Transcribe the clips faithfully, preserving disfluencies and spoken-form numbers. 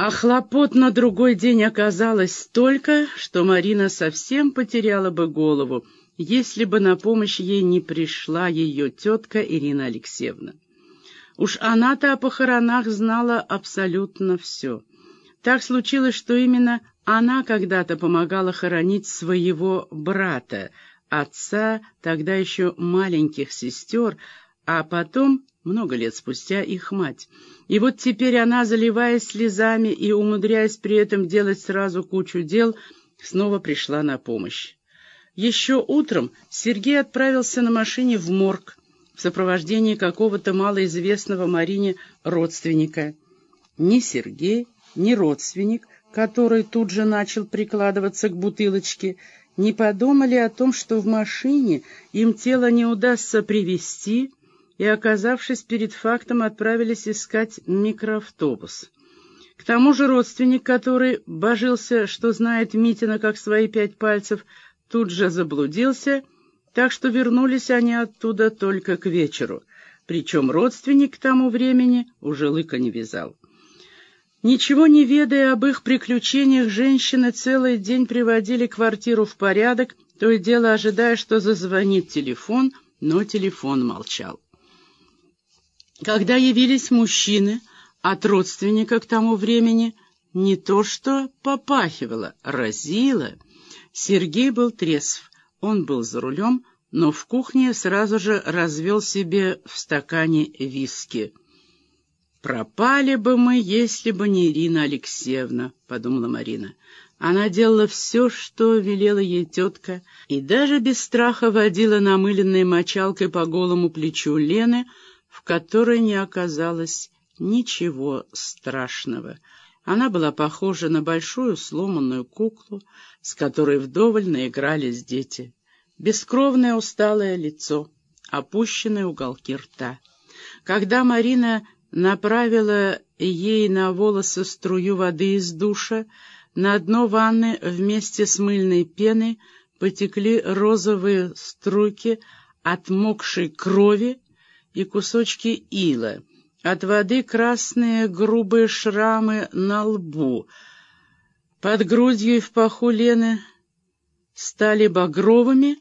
А хлопот на другой день оказалось столько, что Марина совсем потеряла бы голову, если бы на помощь ей не пришла ее тетка Ирина Алексеевна. Уж она-то о похоронах знала абсолютно все. Так случилось, что именно она когда-то помогала хоронить своего брата, отца тогда еще маленьких сестер, а потом, много лет спустя, их мать. И вот теперь она, заливаясь слезами и умудряясь при этом делать сразу кучу дел, снова пришла на помощь. Еще утром Сергей отправился на машине в морг в сопровождении какого-то малоизвестного Марине родственника. Ни Сергей, ни родственник, который тут же начал прикладываться к бутылочке, не подумали о том, что в машине им тело не удастся привезти, и, оказавшись перед фактом, отправились искать микроавтобус. К тому же родственник, который божился, что знает Митина как свои пять пальцев, тут же заблудился, так что вернулись они оттуда только к вечеру. Причем родственник к тому времени уже лыка не вязал. Ничего не ведая об их приключениях, женщины целый день приводили квартиру в порядок, то и дело ожидая, что зазвонит телефон, но телефон молчал. Когда явились мужчины, от родственника к тому времени не то что попахивало, разило. Сергей был трезв, он был за рулем, но в кухне сразу же развел себе в стакане виски. «Пропали бы мы, если бы не Ирина Алексеевна», — подумала Марина. Она делала все, что велела ей тетка, и даже без страха водила намыленной мочалкой по голому плечу Лены, в которой не оказалось ничего страшного. Она была похожа на большую сломанную куклу, с которой вдоволь наигрались дети. Бескровное усталое лицо, опущенные уголки рта. Когда Марина направила ей на волосы струю воды из душа, на дно ванны вместе с мыльной пеной потекли розовые струйки отмокшей крови и кусочки ила. От воды красные грубые шрамы на лбу. Под грудью и в паху Лены стали багровыми,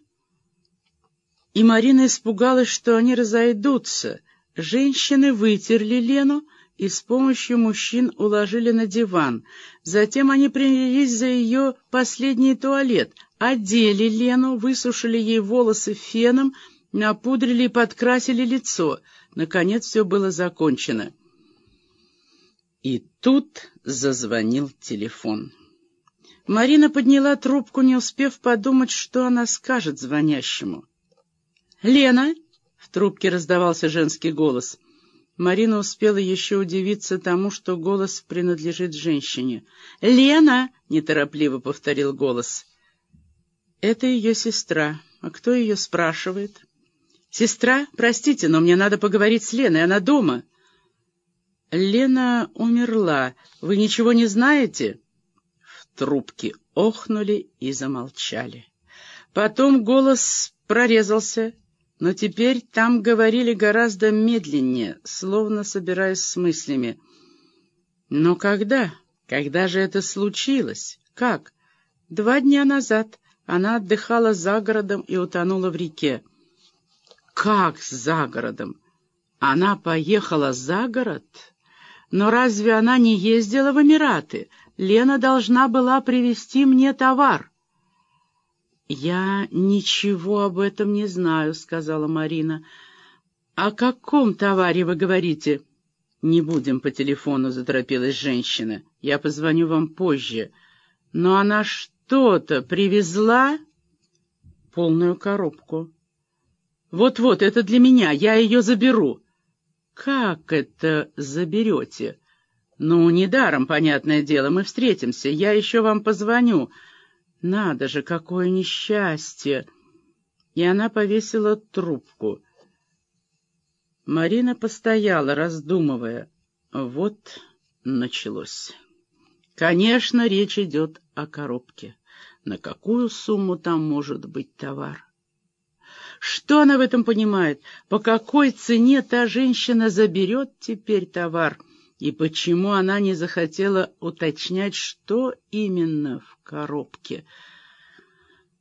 и Марина испугалась, что они разойдутся. Женщины вытерли Лену и с помощью мужчин уложили на диван. Затем они принялись за ее последний туалет, одели Лену, высушили ей волосы феном, напудрили и подкрасили лицо. Наконец все было закончено. И тут зазвонил телефон. Марина подняла трубку, не успев подумать, что она скажет звонящему. «Лена!» — в трубке раздавался женский голос. Марина успела еще удивиться тому, что голос принадлежит женщине. «Лена!» — неторопливо повторил голос. «Это ее сестра. А кто ее спрашивает?» «Сестра, простите, но мне надо поговорить с Леной, она дома». «Лена умерла. Вы ничего не знаете?» В трубке охнули и замолчали. Потом голос прорезался, но теперь там говорили гораздо медленнее, словно собираясь с мыслями. «Но когда? Когда же это случилось? Как?» «Два дня назад. Она отдыхала за городом и утонула в реке». «Как за городом? Она поехала за город? Но разве она не ездила в Эмираты? Лена должна была привезти мне товар». «Я ничего об этом не знаю», — сказала Марина. «О каком товаре вы говорите?» «Не будем по телефону», — заторопилась женщина. «Я позвоню вам позже. Но она что-то привезла?» «Полную коробку». «Вот-вот, это для меня, я ее заберу». «Как это заберете?» «Ну, недаром, понятное дело, мы встретимся, я еще вам позвоню». «Надо же, какое несчастье!» И она повесила трубку. Марина постояла, раздумывая. Вот началось. Конечно, речь идет о коробке. На какую сумму там может быть товар? Что она в этом понимает? По какой цене та женщина заберет теперь товар? И почему она не захотела уточнять, что именно в коробке?